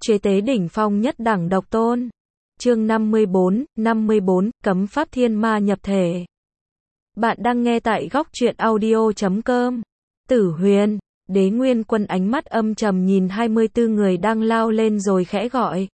Chế tế đỉnh phong nhất đẳng độc tôn. Chương 54, cấm pháp thiên ma nhập thể. Bạn đang nghe tại góc truyện audio.com. Tử Huyền, Đế Nguyên Quân ánh mắt âm trầm nhìn 24 người đang lao lên rồi khẽ gọi.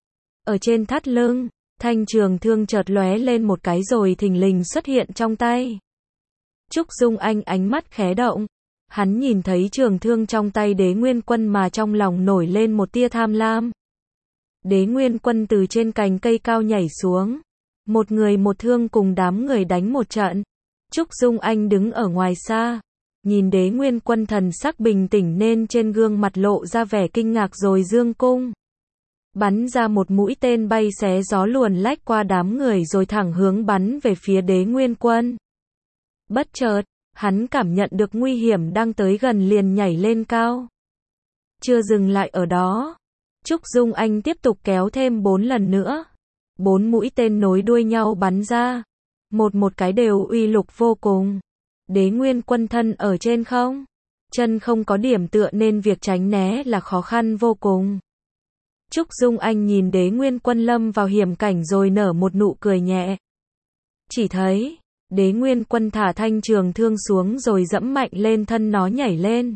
Ở trên thắt lưng, thanh trường thương chợt lóe lên một cái rồi thình lình xuất hiện trong tay. Trúc Dung Anh ánh mắt khẽ động. Hắn nhìn thấy trường thương trong tay Đế Nguyên Quân mà trong lòng nổi lên một tia tham lam. Đế Nguyên Quân từ trên cành cây cao nhảy xuống. Một người một thương cùng đám người đánh một trận. Trúc Dung Anh đứng ở ngoài xa. Nhìn Đế Nguyên Quân thần sắc bình tĩnh nên trên gương mặt lộ ra vẻ kinh ngạc rồi dương cung. Bắn ra một mũi tên bay xé gió luồn lách qua đám người rồi thẳng hướng bắn về phía Đế Nguyên Quân. Bất chợt, hắn cảm nhận được nguy hiểm đang tới gần liền nhảy lên cao. Chưa dừng lại ở đó. Trúc Dung Anh tiếp tục kéo thêm 4 lần nữa. 4 mũi tên nối đuôi nhau bắn ra. Một cái đều uy lực vô cùng. Đế Nguyên Quân thân ở trên không. Chân không có điểm tựa nên việc tránh né là khó khăn vô cùng. Trúc Dung Anh nhìn Đế Nguyên Quân lâm vào hiểm cảnh rồi nở một nụ cười nhẹ. Chỉ thấy Đế Nguyên Quân thả thanh trường thương xuống rồi dẫm mạnh lên thân nó nhảy lên.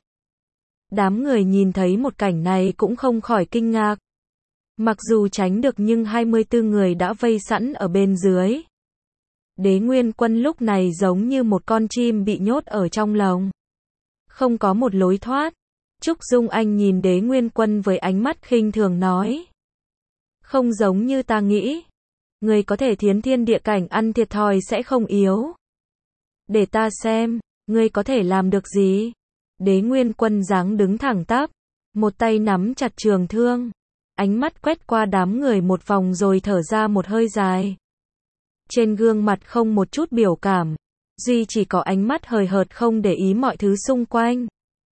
Đám người nhìn thấy một cảnh này cũng không khỏi kinh ngạc. Mặc dù tránh được nhưng 24 người đã vây sẵn ở bên dưới. Đế Nguyên Quân lúc này giống như một con chim bị nhốt ở trong lồng. Không có một lối thoát. Trúc Dung Anh nhìn Đế Nguyên Quân với ánh mắt khinh thường nói. Không giống như ta nghĩ. Người có thể thiến thiên địa cảnh ăn thiệt thòi sẽ không yếu. Để ta xem, ngươi có thể làm được gì? Đế Nguyên Quân dáng đứng thẳng tắp, một tay nắm chặt trường thương, ánh mắt quét qua đám người một vòng rồi thở ra một hơi dài. Trên gương mặt không một chút biểu cảm, duy chỉ có ánh mắt hời hợt không để ý mọi thứ xung quanh.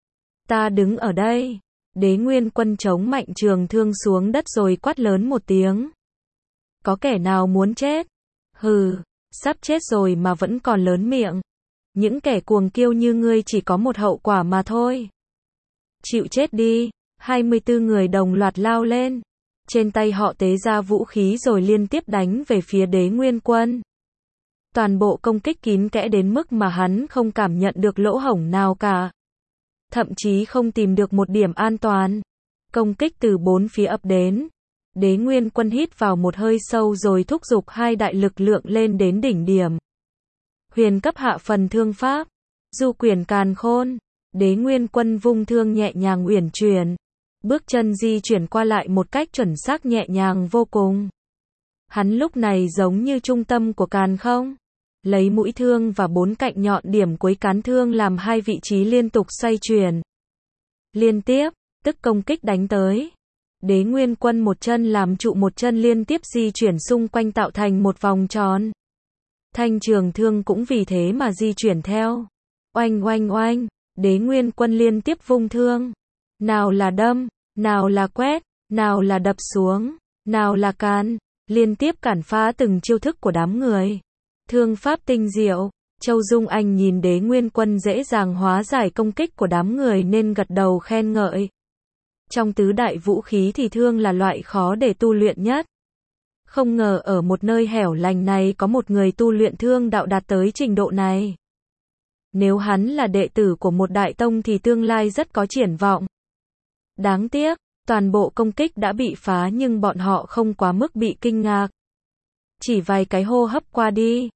Ta đứng ở đây. Đế Nguyên Quân chống mạnh trường thương xuống đất rồi quát lớn một tiếng. Có kẻ nào muốn chết? Hừ, sắp chết rồi mà vẫn còn lớn miệng. Những kẻ cuồng kiêu như ngươi chỉ có một hậu quả mà thôi. Chịu chết đi. 24 người đồng loạt lao lên. Trên tay họ tế ra vũ khí rồi liên tiếp đánh về phía Đế Nguyên Quân. Toàn bộ công kích kín kẽ đến mức mà hắn không cảm nhận được lỗ hổng nào cả. Thậm chí không tìm được một điểm an toàn. Công kích từ bốn phía ập đến. Đế Nguyên Quân hít vào một hơi sâu rồi thúc giục hai đại lực lượng lên đến đỉnh điểm. Huyền cấp hạ phần thương pháp. Du quyền càn khôn. Đế Nguyên Quân vung thương nhẹ nhàng uyển chuyển. Bước chân di chuyển qua lại một cách chuẩn xác nhẹ nhàng vô cùng. Hắn lúc này giống như trung tâm của càn không. Lấy mũi thương và 4 cạnh nhọn điểm cuối cán thương làm hai vị trí liên tục xoay chuyển. Liên tiếp, tức công kích đánh tới. Đế Nguyên Quân một chân làm trụ một chân liên tiếp di chuyển xung quanh tạo thành một vòng tròn. Thanh trường thương cũng vì thế mà di chuyển theo. Oanh oanh oanh, Đế Nguyên Quân liên tiếp vung thương. Nào là đâm, nào là quét, nào là đập xuống, nào là càn, liên tiếp cản phá từng chiêu thức của đám người. Thương pháp tinh diệu. Châu Dung Anh nhìn Đế Nguyên Quân dễ dàng hóa giải công kích của đám người nên gật đầu khen ngợi. Trong tứ đại vũ khí thì thương là loại khó để tu luyện nhất. Không ngờ ở một nơi hẻo lánh này có một người tu luyện thương đạo đạt tới trình độ này. Nếu hắn là đệ tử của một đại tông thì tương lai rất có triển vọng. Đáng tiếc, toàn bộ công kích đã bị phá nhưng bọn họ không quá mức bị kinh ngạc. Chỉ vài cái hô hấp qua đi,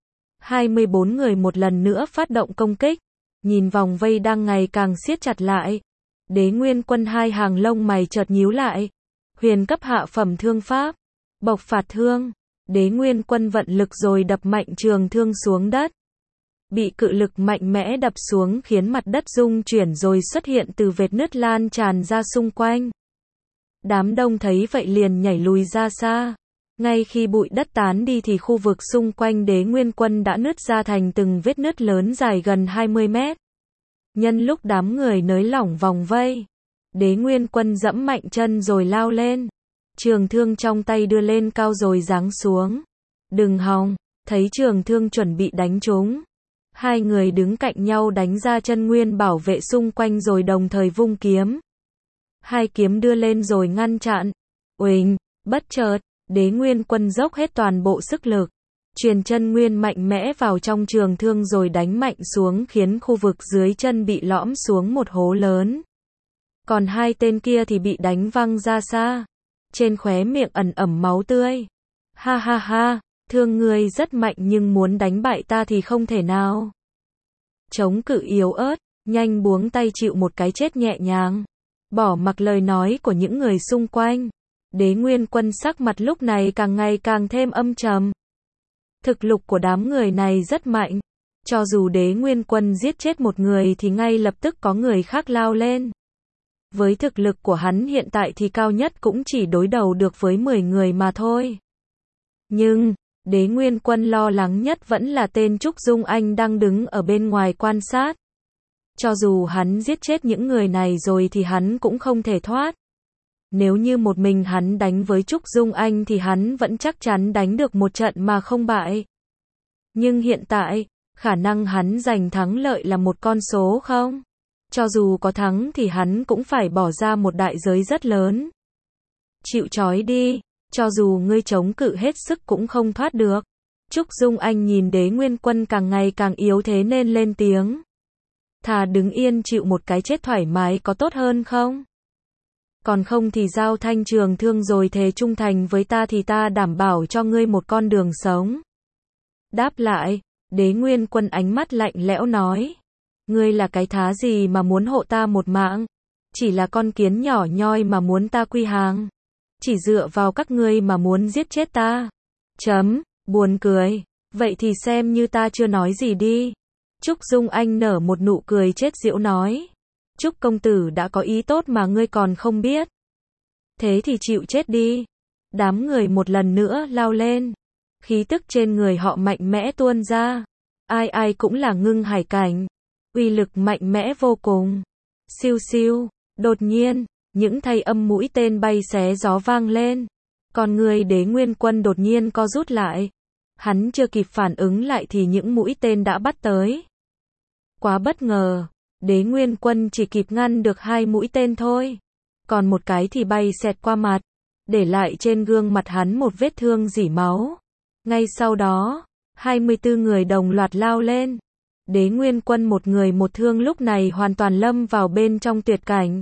24 người một lần nữa phát động công kích. Nhìn vòng vây đang ngày càng siết chặt lại. Đế Nguyên Quân hai hàng lông mày chợt nhíu lại. Huyền cấp hạ phẩm thương pháp. Bộc phạt thương. Đế Nguyên Quân vận lực rồi đập mạnh trường thương xuống đất. Bị cự lực mạnh mẽ đập xuống khiến mặt đất rung chuyển rồi xuất hiện từ vết nứt lan tràn ra xung quanh. Đám đông thấy vậy liền nhảy lùi ra xa. Ngay khi bụi đất tán đi thì khu vực xung quanh Đế Nguyên Quân đã nứt ra thành từng vết nứt lớn dài gần 20 mét. Nhân lúc đám người nới lỏng vòng vây, Đế Nguyên Quân dẫm mạnh chân rồi lao lên. Trường thương trong tay đưa lên cao rồi giáng xuống. Đừng hòng, thấy trường thương chuẩn bị đánh trúng. Hai người đứng cạnh nhau đánh ra chân nguyên bảo vệ xung quanh rồi đồng thời vung kiếm. Hai kiếm đưa lên rồi ngăn chặn. Uỳnh, bất chợt, Đế Nguyên Quân dốc hết toàn bộ sức lực, truyền chân nguyên mạnh mẽ vào trong trường thương rồi đánh mạnh xuống khiến khu vực dưới chân bị lõm xuống một hố lớn. Còn hai tên kia thì bị đánh văng ra xa, trên khóe miệng ẩn ẩm máu tươi. Ha ha ha, thương ngươi rất mạnh nhưng muốn đánh bại ta thì không thể nào. Chống cự yếu ớt, nhanh buông tay chịu một cái chết nhẹ nhàng. Bỏ mặc lời nói của những người xung quanh, Đế Nguyên Quân sắc mặt lúc này càng ngày càng thêm âm trầm. Thực lực của đám người này rất mạnh. Cho dù Đế Nguyên Quân giết chết một người thì ngay lập tức có người khác lao lên. Với thực lực của hắn hiện tại thì cao nhất cũng chỉ đối đầu được với 10 người mà thôi. Nhưng, Đế Nguyên Quân lo lắng nhất vẫn là tên Trúc Dung Anh đang đứng ở bên ngoài quan sát. Cho dù hắn giết chết những người này rồi thì hắn cũng không thể thoát. Nếu như một mình hắn đánh với Trúc Dung Anh thì hắn vẫn chắc chắn đánh được một trận mà không bại. Nhưng hiện tại, khả năng hắn giành thắng lợi là một con số không? Cho dù có thắng thì hắn cũng phải bỏ ra một đại giới rất lớn. Chịu trói đi, cho dù ngươi chống cự hết sức cũng không thoát được. Trúc Dung Anh nhìn Đế Nguyên Quân càng ngày càng yếu thế nên lên tiếng. Thà đứng yên chịu một cái chết thoải mái có tốt hơn không? Còn không thì giao thanh trường thương rồi thề trung thành với ta thì ta đảm bảo cho ngươi một con đường sống. Đáp lại, Đế Nguyên Quân ánh mắt lạnh lẽo nói. Ngươi là cái thá gì mà muốn hộ ta một mạng? Chỉ là con kiến nhỏ nhoi mà muốn ta quy hàng. Chỉ dựa vào các ngươi mà muốn giết chết ta. Buồn cười. Vậy thì xem như ta chưa nói gì đi. Trúc Dung Anh nở một nụ cười chết giễu nói. Trúc công tử đã có ý tốt mà ngươi còn không biết. Thế thì chịu chết đi. Đám người một lần nữa lao lên. Khí tức trên người họ mạnh mẽ tuôn ra. Ai ai cũng là ngưng hải cảnh. Uy lực mạnh mẽ vô cùng. Siêu siêu. Đột nhiên, những thanh âm mũi tên bay xé gió vang lên. Còn người Đế Nguyên Quân đột nhiên co rút lại. Hắn chưa kịp phản ứng lại thì những mũi tên đã bắt tới. Quá bất ngờ. Đế Nguyên Quân chỉ kịp ngăn được 2 mũi tên thôi. Còn một cái thì bay xẹt qua mặt. Để lại trên gương mặt hắn một vết thương rỉ máu. Ngay sau đó, 24 người đồng loạt lao lên. Đế Nguyên Quân một người một thương lúc này hoàn toàn lâm vào bên trong tuyệt cảnh.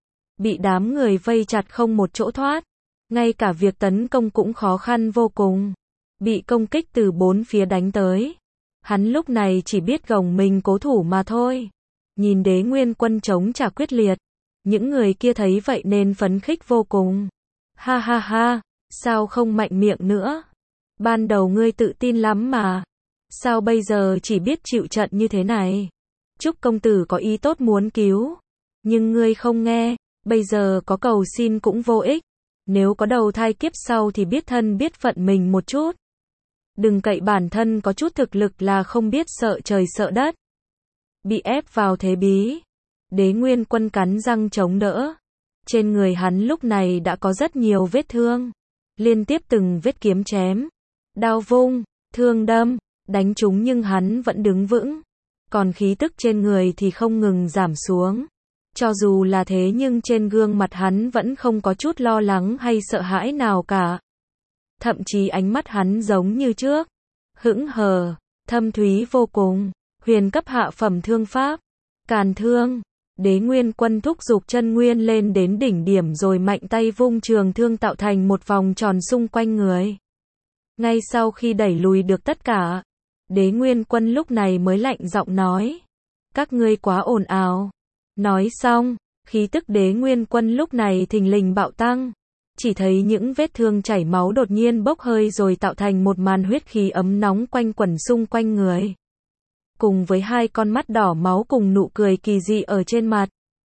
Bị đám người vây chặt không một chỗ thoát. Ngay cả việc tấn công cũng khó khăn vô cùng. Bị công kích từ 4 phía đánh tới. Hắn lúc này chỉ biết gồng mình cố thủ mà thôi. Nhìn Đế Nguyên Quân chống trả quyết liệt. Những người kia thấy vậy nên phấn khích vô cùng. Ha ha ha, sao không mạnh miệng nữa? Ban đầu ngươi tự tin lắm mà. Sao bây giờ chỉ biết chịu trận như thế này? Trúc công tử có ý tốt muốn cứu. Nhưng ngươi không nghe, bây giờ có cầu xin cũng vô ích. Nếu có đầu thai kiếp sau thì biết thân biết phận mình một chút. Đừng cậy bản thân có chút thực lực là không biết sợ trời sợ đất. Bị ép vào thế bí. Đế Nguyên Quân cắn răng chống đỡ. Trên người hắn lúc này đã có rất nhiều vết thương. Liên tiếp từng vết kiếm chém. Đao vung, thương đâm, đánh trúng nhưng hắn vẫn đứng vững. Còn khí tức trên người thì không ngừng giảm xuống. Cho dù là thế nhưng trên gương mặt hắn vẫn không có chút lo lắng hay sợ hãi nào cả. Thậm chí ánh mắt hắn giống như trước. Hững hờ, thâm thúy vô cùng. Huyền cấp hạ phẩm thương pháp. Càn thương. Đế Nguyên Quân thúc giục chân nguyên lên đến đỉnh điểm rồi mạnh tay vung trường thương tạo thành một vòng tròn xung quanh người. Ngay sau khi đẩy lùi được tất cả, Đế Nguyên Quân lúc này mới lạnh giọng nói. Các ngươi quá ồn ào. Nói xong, khí tức Đế Nguyên Quân lúc này thình lình bạo tăng. Chỉ thấy những vết thương chảy máu đột nhiên bốc hơi rồi tạo thành một màn huyết khí ấm nóng quanh quẩn xung quanh người. Cùng với 2 con mắt đỏ máu cùng nụ cười kỳ dị ở trên mặt.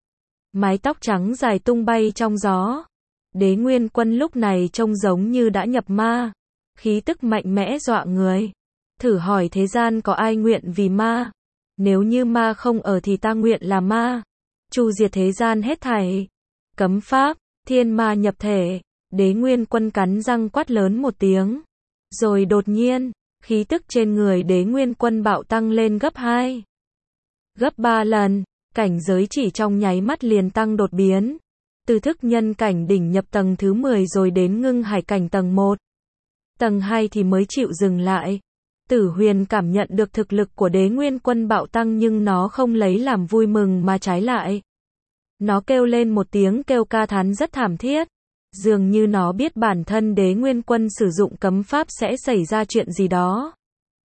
Mái tóc trắng dài tung bay trong gió. Đế Nguyên Quân lúc này trông giống như đã nhập ma. Khí tức mạnh mẽ dọa người. Thử hỏi thế gian có ai nguyện vì ma? Nếu như ma không ở thì ta nguyện là ma. Chu diệt thế gian hết thảy. Cấm pháp, thiên ma nhập thể. Đế Nguyên Quân cắn răng quát lớn một tiếng. Rồi đột nhiên, khí tức trên người Đế Nguyên Quân bạo tăng lên gấp 2. Gấp 3 lần, cảnh giới chỉ trong nháy mắt liền tăng đột biến. Từ thức nhân cảnh đỉnh nhập tầng thứ 10 rồi đến ngưng hải cảnh tầng 1. Tầng 2 thì mới chịu dừng lại. Tử Huyền cảm nhận được thực lực của Đế Nguyên Quân bạo tăng nhưng nó không lấy làm vui mừng mà trái lại. Nó kêu lên một tiếng kêu ca thán rất thảm thiết. Dường như nó biết bản thân Đế Nguyên Quân sử dụng cấm pháp sẽ xảy ra chuyện gì đó.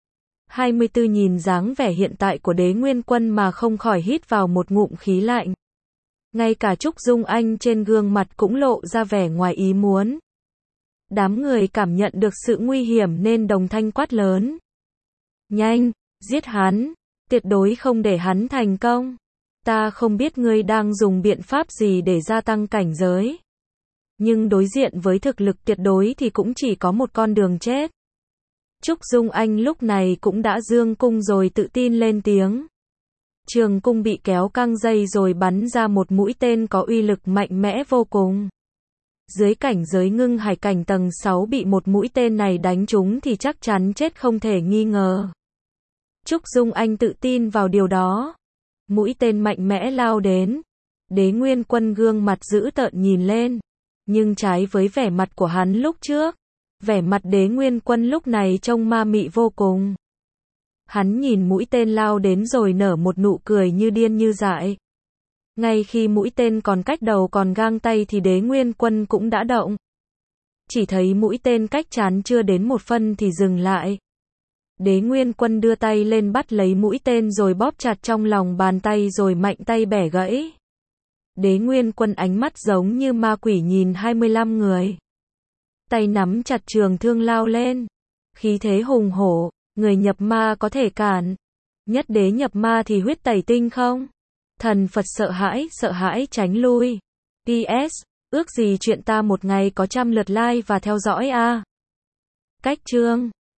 24 nhìn dáng vẻ hiện tại của Đế Nguyên Quân mà không khỏi hít vào một ngụm khí lạnh. Ngay cả Trúc Dung Anh trên gương mặt cũng lộ ra vẻ ngoài ý muốn. Đám người cảm nhận được sự nguy hiểm nên đồng thanh quát lớn. Nhanh, giết hắn, tuyệt đối không để hắn thành công. Ta không biết ngươi đang dùng biện pháp gì để gia tăng cảnh giới. Nhưng đối diện với thực lực tuyệt đối thì cũng chỉ có một con đường chết. Trúc Dung Anh lúc này cũng đã dương cung rồi tự tin lên tiếng. Trường cung bị kéo căng dây rồi bắn ra một mũi tên có uy lực mạnh mẽ vô cùng. Dưới cảnh giới ngưng hải cảnh tầng 6 bị một mũi tên này đánh trúng thì chắc chắn chết không thể nghi ngờ. Trúc Dung Anh tự tin vào điều đó. Mũi tên mạnh mẽ lao đến. Đế Nguyên Quân gương mặt dữ tợn nhìn lên. Nhưng trái với vẻ mặt của hắn lúc trước, vẻ mặt Đế Nguyên Quân lúc này trông ma mị vô cùng. Hắn nhìn mũi tên lao đến rồi nở một nụ cười như điên như dại. Ngay khi mũi tên còn cách đầu còn gang tay thì Đế Nguyên Quân cũng đã động. Chỉ thấy mũi tên cách trán chưa đến một phân thì dừng lại. Đế Nguyên Quân đưa tay lên bắt lấy mũi tên rồi bóp chặt trong lòng bàn tay rồi mạnh tay bẻ gãy. Đế Nguyên Quân ánh mắt giống như ma quỷ nhìn 25 người. Tay nắm chặt trường thương lao lên. Khí thế hùng hổ, người nhập ma có thể cản. Nhất đế nhập ma thì huyết tẩy tinh không? Thần Phật sợ hãi tránh lui. PS, ước gì chuyện ta một ngày có 100 lượt like và theo dõi a. Cách chương